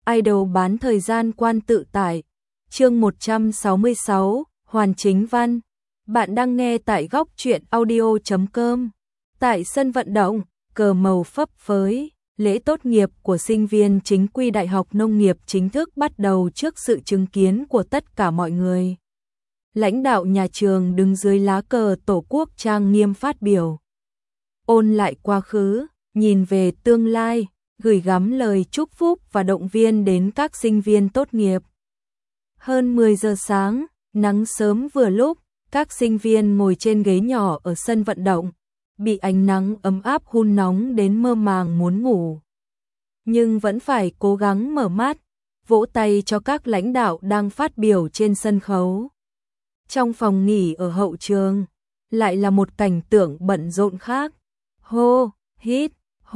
Idol bán thời gian quan tự tải. Chương 166, Hoàn Chính Văn. Bạn đang nghe tại góc truyện audio.com. Tại sân vận động, cờ màu phấp phới, lễ tốt nghiệp của sinh viên chính quy Đại học Nông nghiệp chính thức bắt đầu trước sự chứng kiến của tất cả mọi người. Lãnh đạo nhà trường đứng dưới lá cờ Tổ quốc trang nghiêm phát biểu. Ôn lại quá khứ, nhìn về tương lai, gửi gắm lời chúc phúc và động viên đến các sinh viên tốt nghiệp. Hơn 10 giờ sáng, nắng sớm vừa lúc, các sinh viên ngồi trên ghế nhỏ ở sân vận động, bị ánh nắng ấm áp hun nóng đến mơ màng muốn ngủ. Nhưng vẫn phải cố gắng mở mắt, vỗ tay cho các lãnh đạo đang phát biểu trên sân khấu. Trong phòng nghỉ ở hậu trường, lại là một cảnh tượng bận rộn khác. Hô, hít,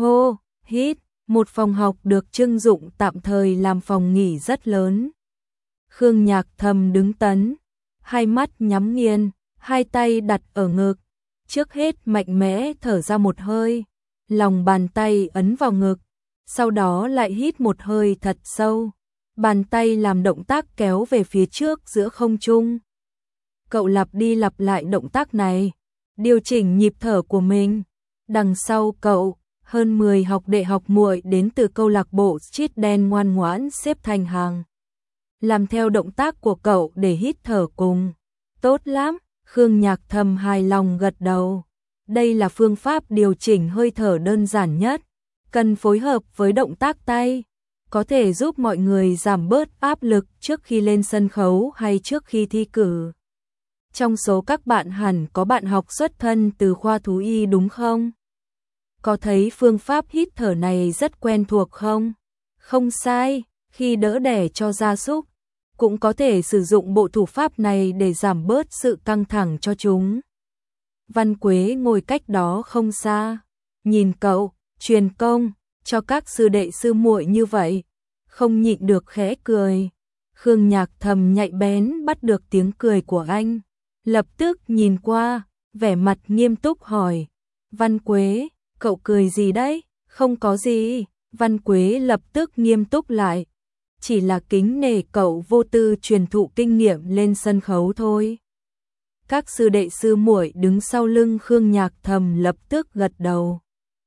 một phòng học được trưng dụng tạm thời làm phòng nghỉ rất lớn. Khương Nhạc Thầm đứng tấn, hai mắt nhắm nghiền, hai tay đặt ở ngực. Trước hết mạnh mẽ thở ra một hơi, lòng bàn tay ấn vào ngực, sau đó lại hít một hơi thật sâu. Bàn tay làm động tác kéo về phía trước giữa không trung. Cậu lặp đi lặp lại động tác này, điều chỉnh nhịp thở của mình. Đằng sau cậu, hơn 10 học đệ học muội đến từ câu lạc bộ Street Dance ngoan ngoãn xếp thành hàng. Làm theo động tác của cậu để hít thở cùng. Tốt lắm, Khương Nhạc Thầm hài lòng gật đầu. Đây là phương pháp điều chỉnh hơi thở đơn giản nhất, cần phối hợp với động tác tay, có thể giúp mọi người giảm bớt áp lực trước khi lên sân khấu hay trước khi thi cử. Trong số các bạn hẳn có bạn học xuất thân từ khoa thú y đúng không? Có thấy phương pháp hít thở này rất quen thuộc không? Không sai, khi đỡ đẻ cho gia súc, cũng có thể sử dụng bộ thủ pháp này để giảm bớt sự căng thẳng cho chúng. Văn Quế ngồi cách đó không xa, nhìn cậu, truyền công cho các sư đệ sư muội như vậy, không nhịn được khẽ cười. Khương Nhạc Thầm nhạy bén bắt được tiếng cười của anh, lập tức nhìn qua, vẻ mặt nghiêm túc hỏi, Văn Quế, cậu cười gì đấy? Không có gì. Văn Quế lập tức nghiêm túc lại, chỉ là kính nể cậu vô tư truyền thụ kinh nghiệm lên sân khấu thôi. Các sư đệ sư muội đứng sau lưng Khương Nhạc Thầm lập tức gật đầu.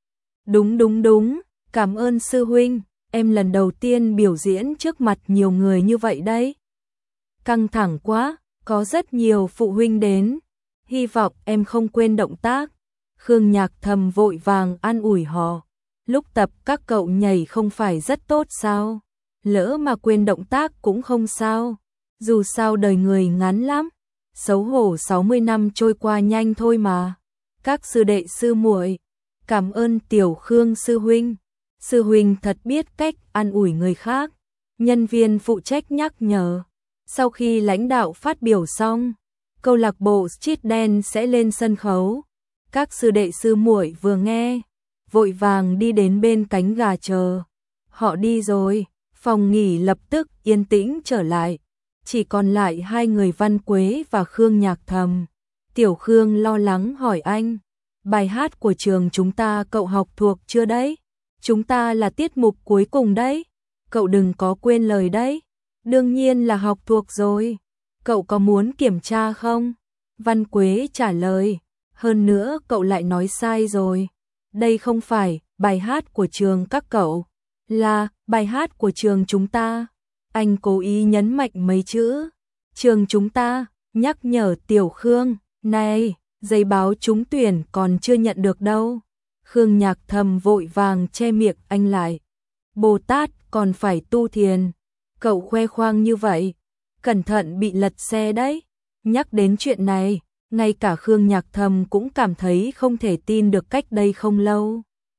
Đúng, cảm ơn sư huynh, em lần đầu tiên biểu diễn trước mặt nhiều người như vậy đấy. Căng thẳng quá, có rất nhiều phụ huynh đến, hy vọng em không quên động tác. Khương Nhạc Thầm vội vàng an ủi họ, lúc tập các cậu nhảy không phải rất tốt sao? Lỡ mà quên động tác cũng không sao, dù sao đời người ngắn lắm, xấu hổ 60 năm trôi qua nhanh thôi mà. Các sư đệ sư muội, cảm ơn Tiểu Khương sư huynh. Sư huynh thật biết cách an ủi người khác. Nhân viên phụ trách nhắc nhở. Sau khi lãnh đạo phát biểu xong, câu lạc bộ Street Dance sẽ lên sân khấu. Các sư đệ sư muội vừa nghe, vội vàng đi đến bên cánh gà chờ. Họ đi rồi, phòng nghỉ lập tức yên tĩnh trở lại. Chỉ còn lại hai người Văn Quế và Khương Nhạc Thầm. Tiểu Khương lo lắng hỏi anh, bài hát của trường chúng ta cậu học thuộc chưa đấy? Chúng ta là tiết mục cuối cùng đấy, cậu đừng có quên lời đấy. Đương nhiên là học thuộc rồi, cậu có muốn kiểm tra không? Văn Quế trả lời, hơn nữa cậu lại nói sai rồi. Đây không phải bài hát của trường các cậu, là bài hát của trường chúng ta. Anh cố ý nhấn mạnh mấy chữ trường chúng ta, nhắc nhở Tiểu Khương, này, giấy báo trúng tuyển còn chưa nhận được đâu. Khương Nhạc Thầm vội vàng che miệng anh lại. Bồ Tát còn phải tu thiền, cậu khoe khoang như vậy, cẩn thận bị lật xe đấy. Nhắc đến chuyện này, ngay cả Khương Nhạc Thầm cũng cảm thấy không thể tin được. Cách đây không lâu,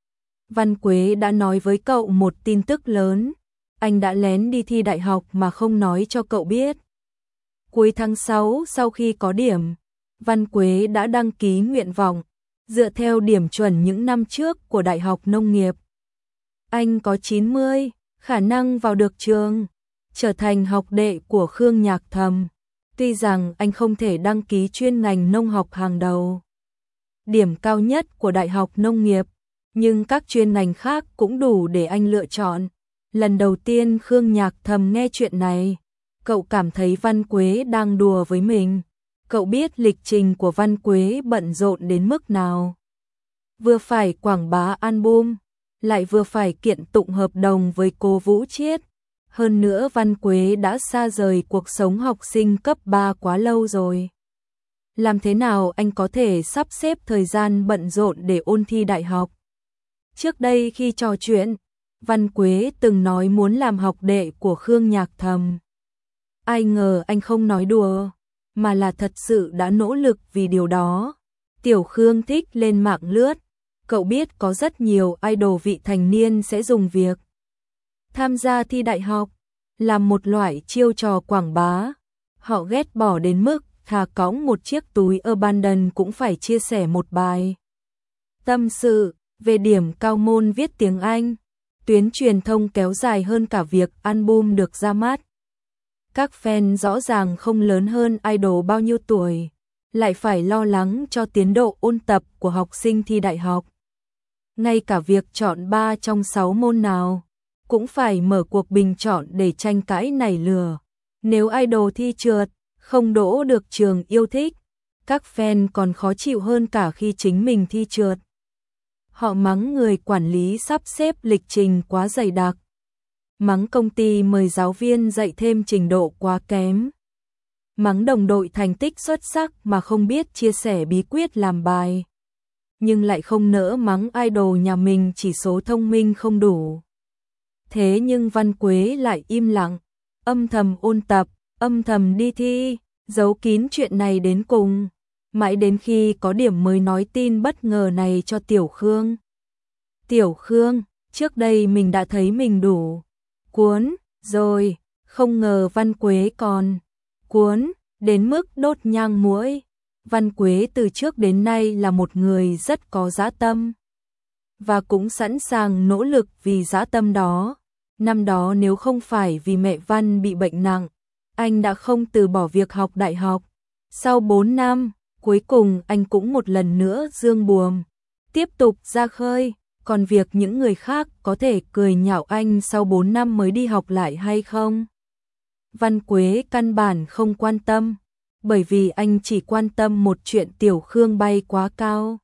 Văn Quế đã nói với cậu một tin tức lớn, anh đã lén đi thi đại học mà không nói cho cậu biết. Cuối tháng 6 sau khi có điểm, Văn Quế đã đăng ký nguyện vọng, dựa theo điểm chuẩn những năm trước của Đại học Nông nghiệp. Anh có 90, khả năng vào được trường, trở thành học đệ của Khương Nhạc Thầm. Tuy rằng anh không thể đăng ký chuyên ngành nông học hàng đầu, điểm cao nhất của Đại học Nông nghiệp, nhưng các chuyên ngành khác cũng đủ để anh lựa chọn. Lần đầu tiên Khương Nhạc Thầm nghe chuyện này, cậu cảm thấy Văn Quế đang đùa với mình. Cậu biết lịch trình của Văn Quế bận rộn đến mức nào. Vừa phải quảng bá album, lại vừa phải kiện tụng hợp đồng với cô Vũ Chiết. Hơn nữa Văn Quế đã xa rời cuộc sống học sinh cấp 3 quá lâu rồi. Làm thế nào anh có thể sắp xếp thời gian bận rộn để ôn thi đại học? Trước đây khi trò chuyện, Văn Quế từng nói muốn làm học đệ của Khương Nhạc Thầm. Ai ngờ anh không nói đùa, mà là thật sự đã nỗ lực vì điều đó. Tiểu Khương thích lên mạng lướt, cậu biết có rất nhiều idol vị thành niên sẽ dùng việc tham gia thi đại học làm một loại chiêu trò quảng bá. Họ ghét bỏ đến mức thà cõng một chiếc túi Abandon cũng phải chia sẻ một bài tâm sự về điểm cao môn viết tiếng Anh. Tuyến truyền thông kéo dài hơn cả việc album được ra mắt. Các fan rõ ràng không lớn hơn idol bao nhiêu tuổi, lại phải lo lắng cho tiến độ ôn tập của học sinh thi đại học. Ngay cả việc chọn 3 trong 6 môn nào, cũng phải mở cuộc bình chọn để tranh cãi nảy lửa. Nếu idol thi trượt, không đỗ được trường yêu thích, các fan còn khó chịu hơn cả khi chính mình thi trượt. Họ mắng người quản lý sắp xếp lịch trình quá dày đặc, mắng công ty mời giáo viên dạy thêm trình độ quá kém, mắng đồng đội thành tích xuất sắc mà không biết chia sẻ bí quyết làm bài, nhưng lại không nỡ mắng idol nhà mình chỉ số thông minh không đủ. Thế nhưng Văn Quế lại im lặng, âm thầm ôn tập, âm thầm đi thi, giấu kín chuyện này đến cùng, mãi đến khi có điểm mới nói tin bất ngờ này cho Tiểu Khương. Tiểu Khương, trước đây mình đã thấy mình đủ cuốn rồi, không ngờ Văn Quế còn cuốn đến mức đốt nhang muỗi. Văn Quế từ trước đến nay là một người rất có dã tâm, và cũng sẵn sàng nỗ lực vì dã tâm đó. Năm đó nếu không phải vì mẹ Văn bị bệnh nặng, anh đã không từ bỏ việc học đại học. Sau 4 năm, cuối cùng anh cũng một lần nữa dương buồm, tiếp tục ra khơi. Còn việc những người khác có thể cười nhạo anh sau 4 năm mới đi học lại hay không, Văn Quế căn bản không quan tâm, bởi vì anh chỉ quan tâm một chuyện Tiểu Khương bay quá cao.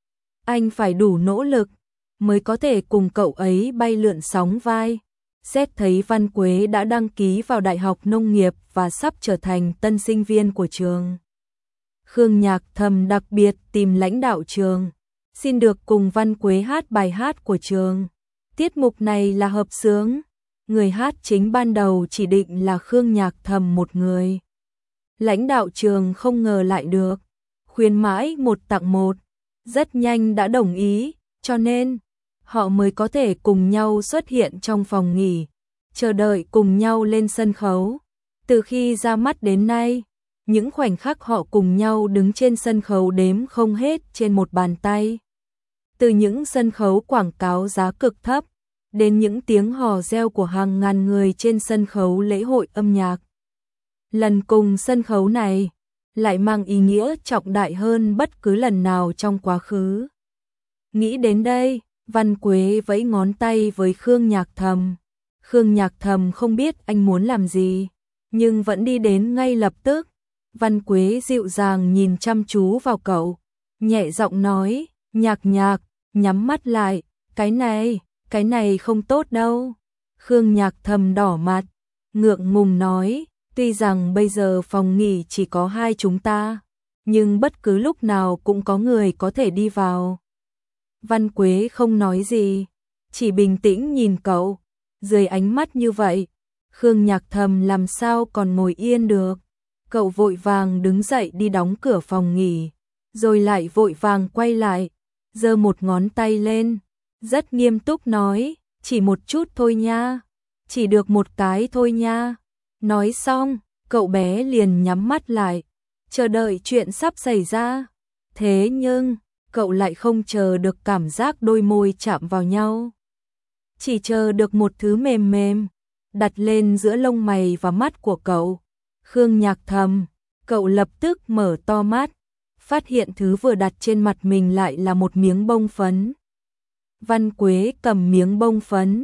Anh phải đủ nỗ lực mới có thể cùng cậu ấy bay lượn sóng vai. Xét thấy Văn Quế đã đăng ký vào Đại học Nông nghiệp và sắp trở thành tân sinh viên của trường, Khương Nhạc Thầm đặc biệt tìm lãnh đạo trường, xin được cùng Văn Quế hát bài hát của trường. Tiết mục này là hợp xướng, người hát chính ban đầu chỉ định là Khương Nhạc Thầm một người. Lãnh đạo trường không ngờ lại được, khuyến mãi một tặng một, rất nhanh đã đồng ý, cho nên họ mới có thể cùng nhau xuất hiện trong phòng nghỉ, chờ đợi cùng nhau lên sân khấu. Từ khi ra mắt đến nay, những khoảnh khắc họ cùng nhau đứng trên sân khấu đếm không hết trên một bàn tay. Từ những sân khấu quảng cáo giá cực thấp, đến những tiếng hò reo của hàng ngàn người trên sân khấu lễ hội âm nhạc. Lần cùng sân khấu này lại mang ý nghĩa trọng đại hơn bất cứ lần nào trong quá khứ. Nghĩ đến đây, Văn Quế vẫy ngón tay với Khương Nhạc Thầm. Khương Nhạc Thầm không biết anh muốn làm gì, nhưng vẫn đi đến ngay lập tức. Văn Quế dịu dàng nhìn chăm chú vào cậu, nhẹ giọng nói, Nhạc Nhạc, nhắm mắt lại, cái này không tốt đâu. Khương Nhạc Thầm đỏ mặt, ngượng ngùng nói, tuy rằng bây giờ phòng nghỉ chỉ có 2 chúng ta, nhưng bất cứ lúc nào cũng có người có thể đi vào. Văn Quế không nói gì, chỉ bình tĩnh nhìn cậu. Dưới ánh mắt như vậy, Khương Nhạc Thầm làm sao còn ngồi yên được. Cậu vội vàng đứng dậy đi đóng cửa phòng nghỉ, rồi lại vội vàng quay lại, giơ một ngón tay lên, rất nghiêm túc nói, chỉ một chút thôi nha, chỉ được một cái thôi nha. Nói xong, cậu bé liền nhắm mắt lại, chờ đợi chuyện sắp xảy ra. Thế nhưng, cậu lại không chờ được cảm giác đôi môi chạm vào nhau. Chỉ chờ được một thứ mềm mềm, đặt lên giữa lông mày và mắt của cậu. Khương Nhạc Thầm, cậu lập tức mở to mắt, phát hiện thứ vừa đặt trên mặt mình lại là một miếng bông phấn. Văn Quế cầm miếng bông phấn,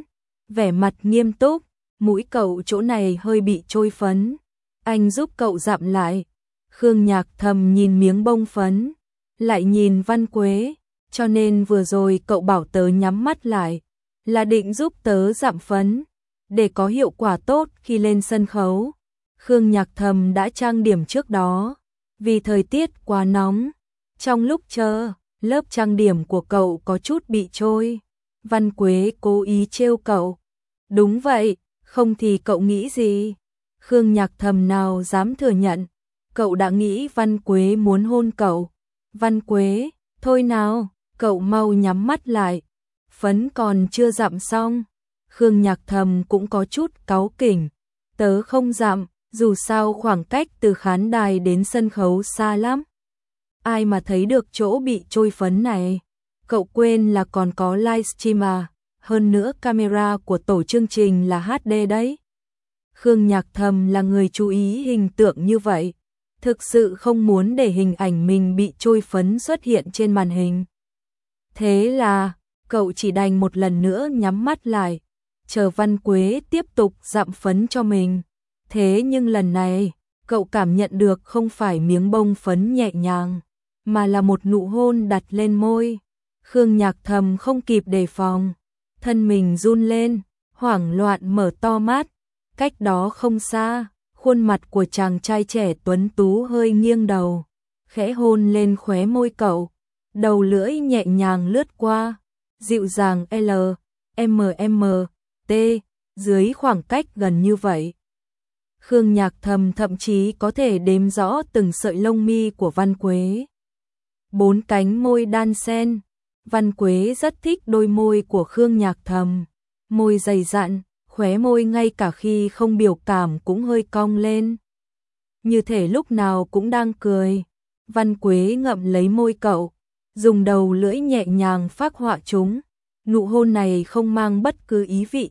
vẻ mặt nghiêm túc, mũi cậu chỗ này hơi bị trôi phấn. Anh giúp cậu dặm lại. Khương Nhạc Thầm nhìn miếng bông phấn, lại nhìn Văn Quế, cho nên vừa rồi cậu bảo tớ nhắm mắt lại, là định giúp tớ dặm phấn, để có hiệu quả tốt khi lên sân khấu. Khương Nhạc Thầm đã trang điểm trước đó, vì thời tiết quá nóng. Trong lúc chờ, lớp trang điểm của cậu có chút bị trôi. Văn Quế cố ý trêu cậu. Đúng vậy, không thì cậu nghĩ gì? Khương Nhạc Thầm nào dám thừa nhận, cậu đã nghĩ Văn Quế muốn hôn cậu. Văn Quế, thôi nào, cậu mau nhắm mắt lại. Phấn còn chưa dặm xong. Khương Nhạc Thầm cũng có chút cáu kỉnh. Tớ không dặm, dù sao khoảng cách từ khán đài đến sân khấu xa lắm. Ai mà thấy được chỗ bị trôi phấn này? Cậu quên là còn có livestream à? Hơn nữa camera của tổ chương trình là HD đấy. Khương Nhạc Thầm là người chú ý hình tượng như vậy, thực sự không muốn để hình ảnh mình bị trôi phấn xuất hiện trên màn hình. Thế là, cậu chỉ đành một lần nữa nhắm mắt lại, chờ Văn Quế tiếp tục dặm phấn cho mình. Thế nhưng lần này, cậu cảm nhận được không phải miếng bông phấn nhẹ nhàng, mà là một nụ hôn đặt lên môi. Khương Nhạc Thầm không kịp đề phòng, thân mình run lên, hoảng loạn mở to mắt. Cách đó không xa, khuôn mặt của chàng trai trẻ tuấn tú hơi nghiêng đầu, khẽ hôn lên khóe môi cậu, đầu lưỡi nhẹ nhàng lướt qua, dịu dàng T, dưới khoảng cách gần như vậy. Khương Nhạc Thầm thậm chí có thể đếm rõ từng sợi lông mi của Văn Quế. 4 cánh môi đan xen, Văn Quế rất thích đôi môi của Khương Nhạc Thầm, môi dày dặn, khóe môi ngay cả khi không biểu cảm cũng hơi cong lên. Như thể lúc nào cũng đang cười. Văn Quế ngậm lấy môi cậu, dùng đầu lưỡi nhẹ nhàng phác họa chúng. Nụ hôn này không mang bất cứ ý vị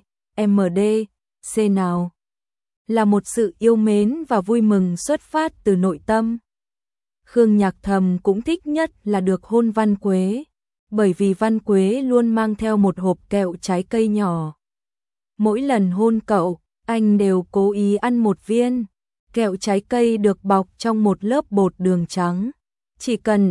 C nào. Là một sự yêu mến và vui mừng xuất phát từ nội tâm. Khương Nhạc Thầm cũng thích nhất là được hôn Văn Quế, bởi vì Văn Quế luôn mang theo một hộp kẹo trái cây nhỏ. Mỗi lần hôn cậu, anh đều cố ý ăn một viên. Kẹo trái cây được bọc trong một lớp bột đường trắng. Chỉ cần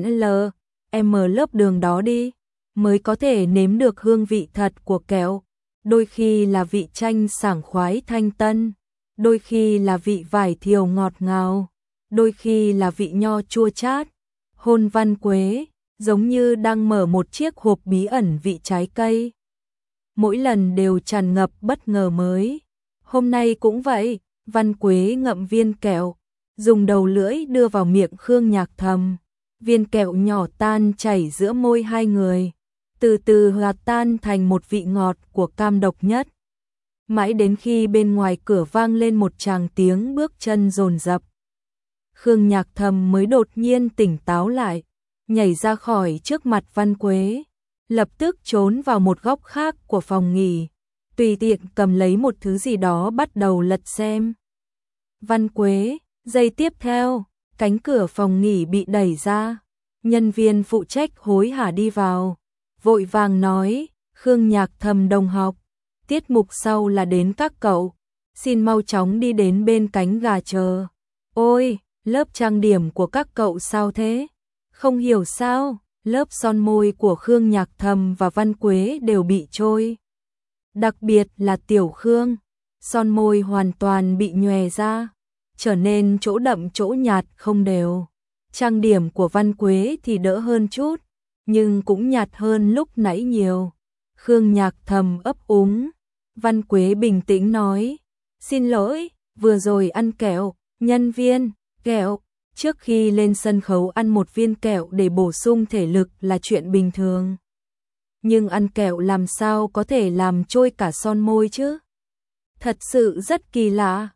lớp đường đó đi, mới có thể nếm được hương vị thật của kẹo. Đôi khi là vị chanh sảng khoái thanh tân, đôi khi là vị vải thiều ngọt ngào, đôi khi là vị nho chua chát. Hôn Văn Quế, giống như đang mở một chiếc hộp bí ẩn vị trái cây. Mỗi lần đều tràn ngập bất ngờ mới. Hôm nay cũng vậy, Văn Quế ngậm viên kẹo, dùng đầu lưỡi đưa vào miệng Khương Nhạc Thầm. Viên kẹo nhỏ tan chảy giữa môi hai người, từ từ hòa tan thành một vị ngọt của cam độc nhất. Mãi đến khi bên ngoài cửa vang lên một tràng tiếng bước chân dồn dập, Khương Nhạc Thầm mới đột nhiên tỉnh táo lại, nhảy ra khỏi trước mặt Văn Quế, lập tức trốn vào một góc khác của phòng nghỉ, tùy tiện cầm lấy một thứ gì đó bắt đầu lật xem. Văn Quế, giây tiếp theo, cánh cửa phòng nghỉ bị đẩy ra, nhân viên phụ trách hối hả đi vào, vội vàng nói, Khương Nhạc Thầm đồng học, tiết mục sau là đến các cậu, xin mau chóng đi đến bên cánh gà chờ. Ôi, lớp trang điểm của các cậu sao thế? Không hiểu sao, lớp son môi của Khương Nhạc Thầm và Văn Quế đều bị trôi. Đặc biệt là Tiểu Khương, son môi hoàn toàn bị nhòe ra, trở nên chỗ đậm chỗ nhạt không đều. Trang điểm của Văn Quế thì đỡ hơn chút, nhưng cũng nhạt hơn lúc nãy nhiều. Khương Nhạc Thầm ấp úng. Văn Quế bình tĩnh nói, xin lỗi, vừa rồi ăn kẹo, nhân viên, kẹo. Trước khi lên sân khấu ăn một viên kẹo để bổ sung thể lực là chuyện bình thường. Nhưng ăn kẹo làm sao có thể làm trôi cả son môi chứ? Thật sự rất kỳ lạ.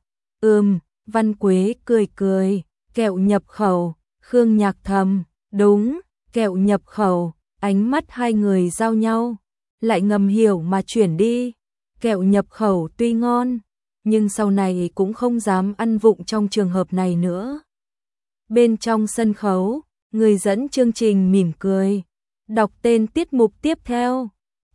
Văn Quế cười cười, kẹo nhập khẩu. Khương Nhạc Thầm, đúng, kẹo nhập khẩu. Ánh mắt hai người giao nhau, lại ngầm hiểu mà chuyển đi. Kẹo nhập khẩu tuy ngon, nhưng sau này cũng không dám ăn vụng trong trường hợp này nữa. Bên trong sân khấu, người dẫn chương trình mỉm cười, đọc tên tiết mục tiếp theo.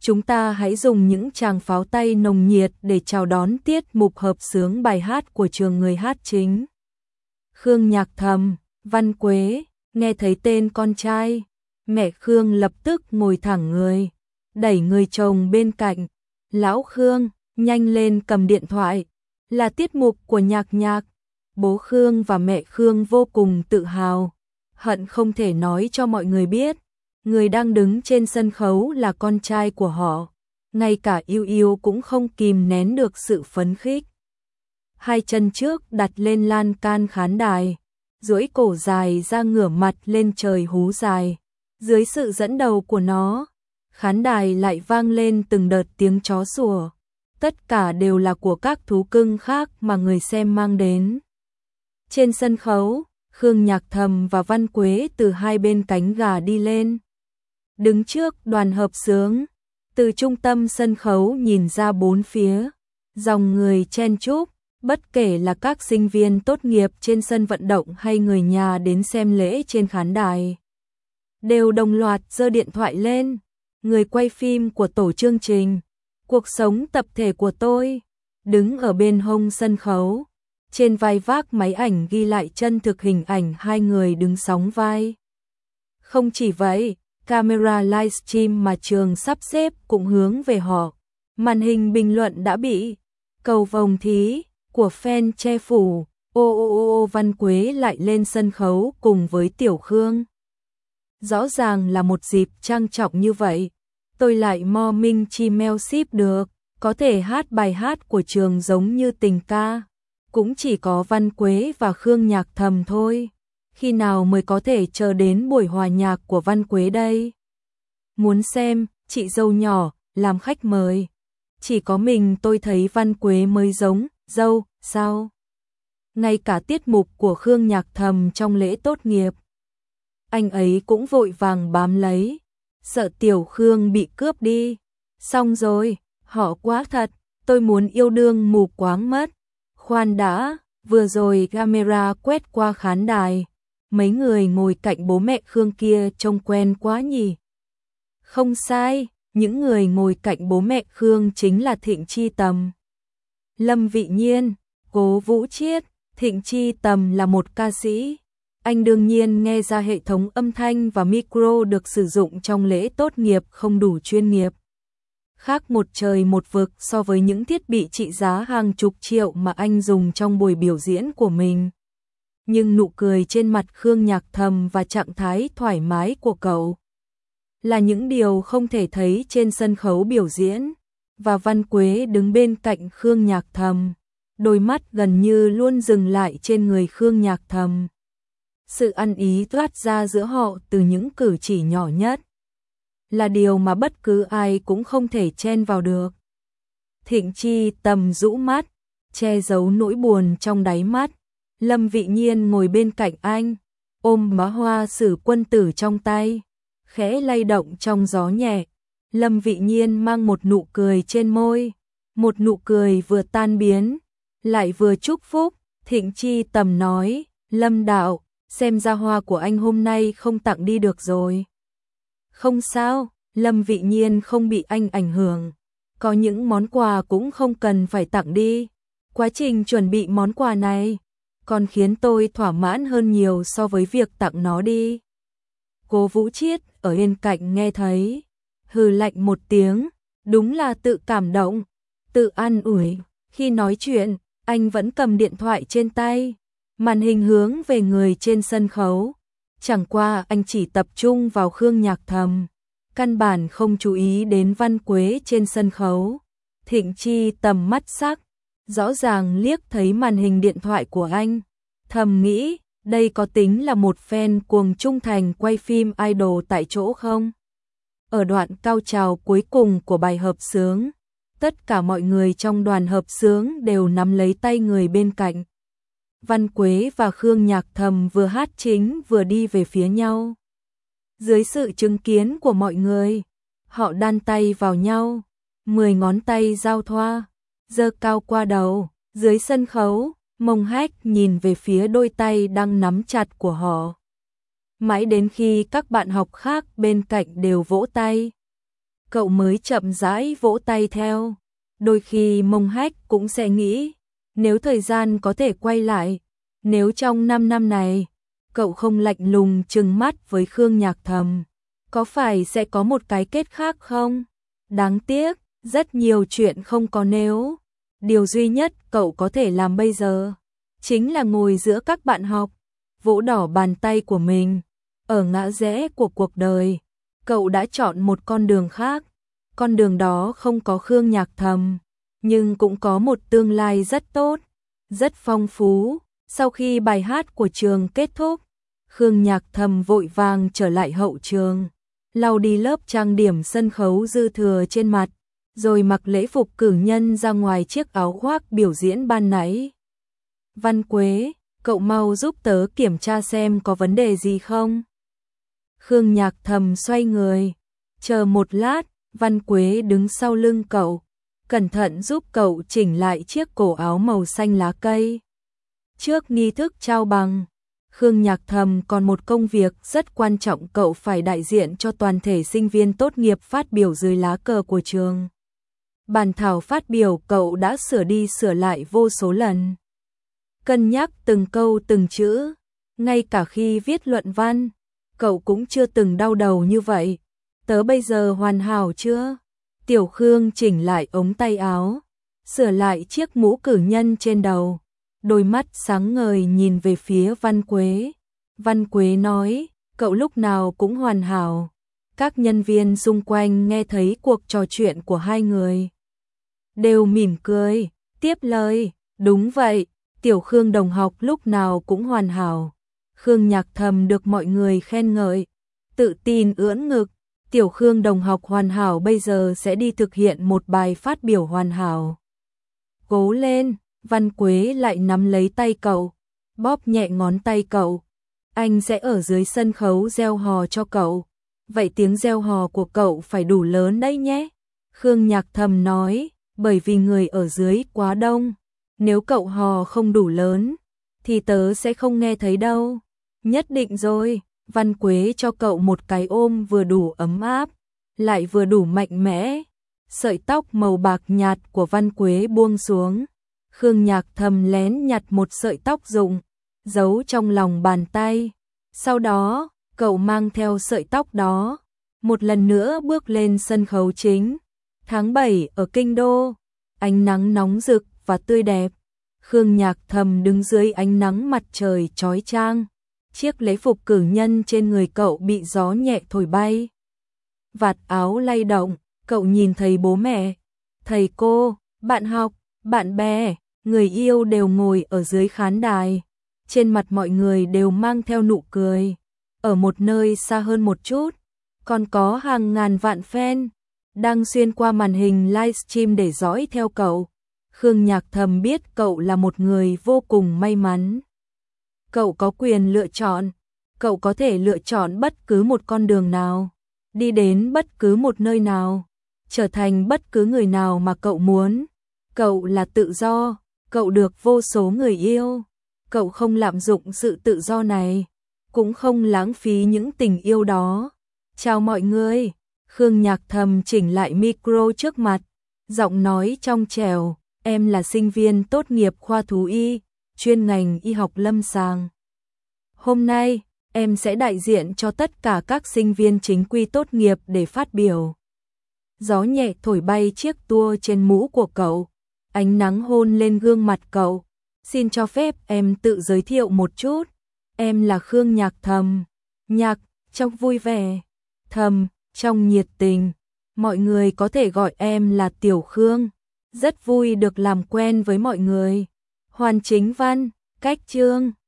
chúng ta hãy dùng những tràng pháo tay nồng nhiệt để chào đón tiết mục hợp xướng bài hát của trường người hát chính. Khương Nhạc Thầm, Văn Quế, nghe thấy tên con trai, mẹ Khương lập tức ngồi thẳng người, đẩy người chồng bên cạnh. Lão Khương, nhanh lên cầm điện thoại, là tiết mục của Nhạc Nhạc. Bố Khương và mẹ Khương vô cùng tự hào, hận không thể nói cho mọi người biết, người đang đứng trên sân khấu là con trai của họ. Ngay cả Yêu Yêu cũng không kìm nén được sự phấn khích. Hai chân trước đặt lên lan can khán đài, duỗi cổ dài ra ngửa mặt lên trời hú dài. Dưới sự dẫn đầu của nó, khán đài lại vang lên từng đợt tiếng chó sủa. Tất cả đều là của các thú cưng khác mà người xem mang đến. Trên sân khấu, Khương Nhạc Thầm và Văn Quế từ hai bên cánh gà đi lên. Đứng trước đoàn hợp xướng, từ trung tâm sân khấu nhìn ra bốn phía, dòng người chen chúc, bất kể là các sinh viên tốt nghiệp trên sân vận động hay người nhà đến xem lễ trên khán đài, đều đồng loạt giơ điện thoại lên. Người quay phim của tổ chương trình Cuộc sống tập thể của tôi đứng ở bên hông sân khấu, trên vai vác máy ảnh ghi lại chân thực hình ảnh hai người đứng sóng vai. Không chỉ vậy, camera livestream mà trường sắp xếp cũng hướng về họ. Màn hình bình luận đã bị cầu vồng thí của fan che phủ. Văn Quế lại lên sân khấu cùng với Tiểu Khương. Rõ ràng là một dịp trang trọng như vậy, tôi lại mò minh chi mail ship được, có thể hát bài hát của trường giống như tình ca. Cũng chỉ có Văn Quế và Khương Nhạc Thầm thôi. Khi nào mới có thể chờ đến buổi hòa nhạc của Văn Quế đây? Muốn xem, chị dâu nhỏ, làm khách mời. Chỉ có mình tôi thấy Văn Quế mới giống dâu, sao? Ngay cả tiết mục của Khương Nhạc Thầm trong lễ tốt nghiệp, anh ấy cũng vội vàng bám lấy, sợ Tiểu Khương bị cướp đi. Xong rồi, họ quá thật, tôi muốn yêu đương mù quáng mất. Khoan đã, vừa rồi camera quét qua khán đài, mấy người ngồi cạnh bố mẹ Khương kia trông quen quá nhỉ. Không sai, những người ngồi cạnh bố mẹ Khương chính là Thịnh Chi Tầm, Lâm Vị Nhiên, Cố Vũ Chiết. Thịnh Chi Tầm là một ca sĩ, anh đương nhiên nghe ra hệ thống âm thanh và micro được sử dụng trong lễ tốt nghiệp không đủ chuyên nghiệp. Khác một trời một vực so với những thiết bị trị giá hàng chục triệu mà anh dùng trong buổi biểu diễn của mình. Nhưng nụ cười trên mặt Khương Nhạc Thầm và trạng thái thoải mái của cậu là những điều không thể thấy trên sân khấu biểu diễn. Và Văn Quế đứng bên cạnh Khương Nhạc Thầm, đôi mắt gần như luôn dừng lại trên người Khương Nhạc Thầm. Sự ăn ý toát ra giữa họ từ những cử chỉ nhỏ nhất, là điều mà bất cứ ai cũng không thể chen vào được. Thịnh Chi Tầm rũ mắt, che giấu nỗi buồn trong đáy mắt. Lâm Vị Nhiên ngồi bên cạnh anh, ôm bó hoa Sử Quân Tử trong tay, khẽ lay động trong gió nhẹ. Lâm Vị Nhiên mang một nụ cười trên môi, một nụ cười vừa tan biến, lại vừa chúc phúc. Thịnh Chi Tầm nói, Lâm đạo, xem ra hoa của anh hôm nay không tặng đi được rồi. Không sao, Lâm Vị Nhiên không bị anh ảnh hưởng. Có những món quà cũng không cần phải tặng đi. Quá trình chuẩn bị món quà này còn khiến tôi thỏa mãn hơn nhiều so với việc tặng nó đi. Cố Vũ Chiết ở bên cạnh nghe thấy, hừ lạnh một tiếng, đúng là tự cảm động, tự an ủi. Khi nói chuyện, anh vẫn cầm điện thoại trên tay, màn hình hướng về người trên sân khấu. Chẳng qua anh chỉ tập trung vào Khương Nhạc Thầm, căn bản không chú ý đến Văn Quế trên sân khấu. Thịnh Chi Tầm mắt sắc, rõ ràng liếc thấy màn hình điện thoại của anh, thầm nghĩ, đây có tính là một fan cuồng trung thành quay phim idol tại chỗ không? Ở đoạn cao trào cuối cùng của bài hợp xướng, tất cả mọi người trong đoàn hợp xướng đều nắm lấy tay người bên cạnh. Văn Quế và Khương Nhạc Thầm vừa hát chính vừa đi về phía nhau. Dưới sự chứng kiến của mọi người, họ đan tay vào nhau, 10 ngón tay giao thoa, giơ cao qua đầu. Dưới sân khấu, Mông Hách nhìn về phía đôi tay đang nắm chặt của họ, mãi đến khi các bạn học khác bên cạnh đều vỗ tay. cậu mới chậm rãi vỗ tay theo. Đôi khi Mông Hách cũng sẽ nghĩ, nếu thời gian có thể quay lại, nếu trong 5 năm này, cậu không lạnh lùng trừng mắt với Khương Nhạc Thầm, có phải sẽ có một cái kết khác không? Đáng tiếc, rất nhiều chuyện không có nếu. Điều duy nhất cậu có thể làm bây giờ, chính là ngồi giữa các bạn học, vỗ đỏ bàn tay của mình. Ở ngã rẽ của cuộc đời, cậu đã chọn một con đường khác. Con đường đó không có Khương Nhạc Thầm, nhưng cũng có một tương lai rất tốt, rất phong phú. Sau khi bài hát của trường kết thúc, Khương Nhạc Thầm vội vàng trở lại hậu trường, lau đi lớp trang điểm sân khấu dư thừa trên mặt, rồi mặc lễ phục cử nhân ra ngoài chiếc áo khoác biểu diễn ban nãy. Văn Quế, cậu mau giúp tớ kiểm tra xem có vấn đề gì không. Khương Nhạc Thầm xoay người, chờ một lát, Văn Quế đứng sau lưng cậu, cẩn thận giúp cậu chỉnh lại chiếc cổ áo màu xanh lá cây. Trước nghi thức trao bằng, Khương Nhạc Thầm còn một công việc rất quan trọng, cậu phải đại diện cho toàn thể sinh viên tốt nghiệp phát biểu dưới lá cờ của trường. Bản thảo phát biểu cậu đã sửa đi sửa lại vô số lần, cân nhắc từng câu từng chữ, ngay cả khi viết luận văn, cậu cũng chưa từng đau đầu như vậy. Tớ bây giờ hoàn hảo chưa? Tiểu Khương chỉnh lại ống tay áo, sửa lại chiếc mũ cử nhân trên đầu, đôi mắt sáng ngời nhìn về phía Văn Quế. Văn Quế nói, cậu lúc nào cũng hoàn hảo. Các nhân viên xung quanh nghe thấy cuộc trò chuyện của hai người, đều mỉm cười, tiếp lời, đúng vậy, Tiểu Khương đồng học lúc nào cũng hoàn hảo. Khương Nhạc Thầm được mọi người khen ngợi, tự tin ưỡn ngực. Tiểu Khương đồng học hoàn hảo bây giờ sẽ đi thực hiện một bài phát biểu hoàn hảo. Cố lên, Văn Quế lại nắm lấy tay cậu, bóp nhẹ ngón tay cậu. Anh sẽ ở dưới sân khấu reo hò cho cậu. Vậy tiếng reo hò của cậu phải đủ lớn đấy nhé. Khương Nhạc Thầm nói, bởi vì người ở dưới quá đông. Nếu cậu hò không đủ lớn, thì tớ sẽ không nghe thấy đâu. Nhất định rồi. Văn Quế cho cậu một cái ôm vừa đủ ấm áp, lại vừa đủ mạnh mẽ. Sợi tóc màu bạc nhạt của Văn Quế buông xuống. Khương Nhạc Thầm lén nhặt một sợi tóc rụng, giấu trong lòng bàn tay. Sau đó, cậu mang theo sợi tóc đó, một lần nữa bước lên sân khấu chính. Tháng 7 ở Kinh Đô, ánh nắng nóng rực và tươi đẹp. Khương Nhạc Thầm đứng dưới ánh nắng mặt trời chói chang. Chiếc lễ phục cử nhân trên người cậu bị gió nhẹ thổi bay. Vạt áo lay động, cậu nhìn thấy bố mẹ, thầy cô, bạn học, bạn bè, người yêu đều ngồi ở dưới khán đài. Trên mặt mọi người đều mang theo nụ cười. Ở một nơi xa hơn một chút, còn có hàng ngàn vạn fan đang xuyên qua màn hình livestream để dõi theo cậu. Khương Nhạc Thầm biết cậu là một người vô cùng may mắn. Cậu có quyền lựa chọn, cậu có thể lựa chọn bất cứ một con đường nào, đi đến bất cứ một nơi nào, trở thành bất cứ người nào mà cậu muốn. Cậu là tự do, cậu được vô số người yêu, cậu không lạm dụng sự tự do này, cũng không lãng phí những tình yêu đó. Chào mọi người, Khương Nhạc Thầm chỉnh lại micro trước mặt, giọng nói trong trẻo, em là sinh viên tốt nghiệp khoa thú y, chuyên ngành y học lâm sàng. Hôm nay, em sẽ đại diện cho tất cả các sinh viên chính quy tốt nghiệp để phát biểu. Gió nhẹ thổi bay chiếc tua trên mũ của cậu, ánh nắng hôn lên gương mặt cậu. Xin cho phép em tự giới thiệu một chút. Em là Khương Nhạc Thầm. Nhạc, trong vui vẻ. Thầm, trong nhiệt tình. Mọi người có thể gọi em là Tiểu Khương. Rất vui được làm quen với mọi người. Hoàn Chính Văn, Cách Chương.